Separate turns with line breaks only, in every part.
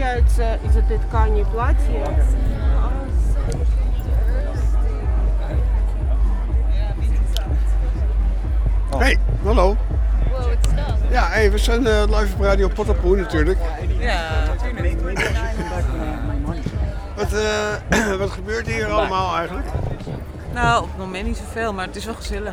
получается из этой ткани платье.
Hey, hallo.
Wow, het staat.
Ja, hey, we zijn live op Radio Potterpoel natuurlijk.
Ja, natuurlijk.
Wat gebeurt hier allemaal eigenlijk?
Nou, op het moment niet zoveel, maar het is wel gezellig.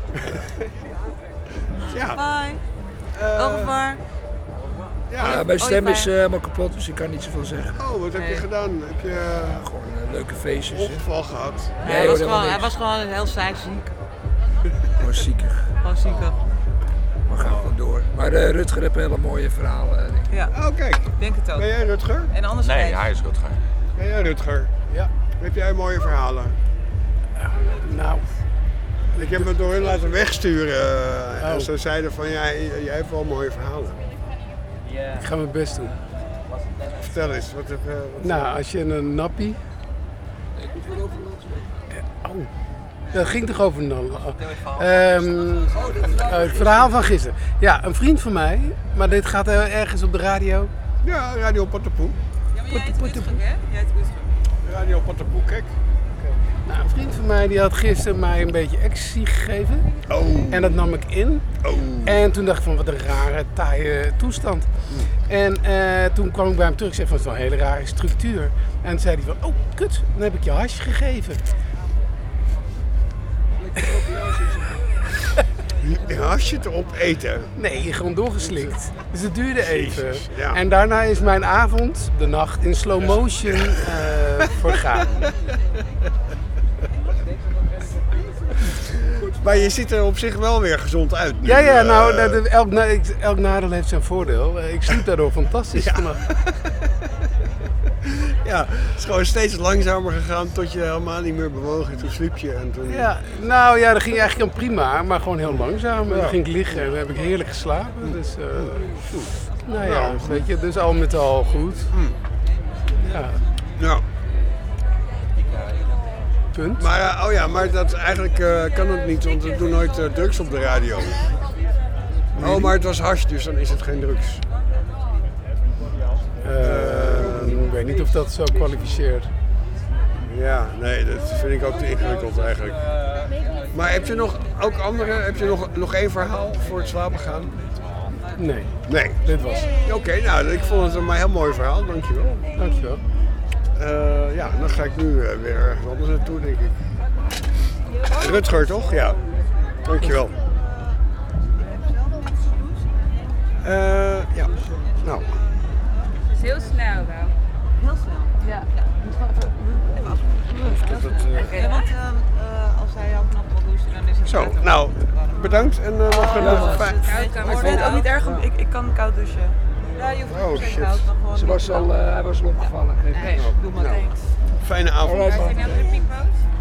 Ja.
Bye. Au revoir.
Ja,
mijn stem
fijn.
is helemaal kapot, dus ik kan niet zoveel zeggen.
Oh, wat heb je gedaan? Heb je
Gewoon leuke feestjes. hè.
ongeval gehad?
Ja,
Nee, hoor,
hij was gewoon heel saai ziek.
Gewoon ziekig.
Gewoon ziekig.
We gaan gewoon door. Maar Rutger heeft hele mooie verhalen. Denk ik.
Ja,
Oh, kijk.
ik denk het ook.
Ben jij Rutger?
En anders
Nee,
Gijs.
hij is Rutger.
Ben jij Rutger?
Ja.
Heb jij mooie verhalen?
Nou,
Ik heb me door hun laten wegsturen. En
Oh.
ze zeiden van, jij hebt wel mooie verhalen.
ik ga mijn best doen.
Vertel eens, wat heb je...
Nou, als je een nappie... Oh, dat ging toch over een het verhaal van gisteren. Ja, een vriend van mij, maar dit gaat ergens op de radio.
Ja, Radio Potterpoel.
Ja, maar jij heet Rutger, hè? Jij heet Rutger.
Radio Potterpoel, kijk.
Nou, een vriend van mij die had gisteren mij een beetje ecstasy gegeven.
Oh.
En dat nam ik in.
Oh.
En toen dacht ik van wat een rare, taaie toestand. En toen kwam ik bij hem terug en zei van het is wel een hele rare structuur. En toen zei hij van, oh kut, dan heb ik je hash gegeven.
Als je het erop eten.
Nee, gewoon doorgeslikt. Dus het duurde even.
Jezus, ja.
En daarna is mijn avond, de nacht, in slow motion vergaan.
Maar je ziet er op zich wel weer gezond uit nu.
Ja, nou, elk nadeel heeft zijn voordeel. Ik sliep daardoor fantastisch vannacht.
Ja, het is gewoon steeds langzamer gegaan tot je helemaal niet meer bewogen. Toen sliep je en toen...
Ja, nou ja, dat ging eigenlijk dan prima, maar gewoon heel langzaam. En dan ging ik liggen en dan heb ik heerlijk geslapen. Dus, nou ja, weet je, dus al met al goed. Ja,
Ja.
punt.
Maar, maar dat eigenlijk kan het niet, want we doen nooit drugs op de radio. Oh, maar het was hash, dus dan is het geen drugs.
Ik weet niet of dat zo kwalificeert.
Ja, nee, dat vind ik ook te ingewikkeld eigenlijk. Maar heb je nog ook andere, heb je nog één verhaal voor het slapen gaan?
Nee,
Nee.
dit was het.
Oké, nou, ik vond het een heel mooi verhaal, dankjewel.
Dankjewel.
Ja, dan ga ik nu weer ergens anders naartoe, denk ik. Rutger, toch? Ja. Dankjewel. Ja, nou.
Het is heel snel wel.
Heel snel. Ja. Ja, want als hij ook nog wil douchen, dan is het
Zo, nou, bedankt en nog een fijn...
Ik vind het ook niet erg om... Ik kan koud douchen. Ja, je hoeft
Oh,
niet per se
shit.
koud, maar gewoon...
Hij was al opgevallen.
Nee, doe maar
Nou.
thanks.
Fijne avond.
Alright,
Heb je een andere piekpoot?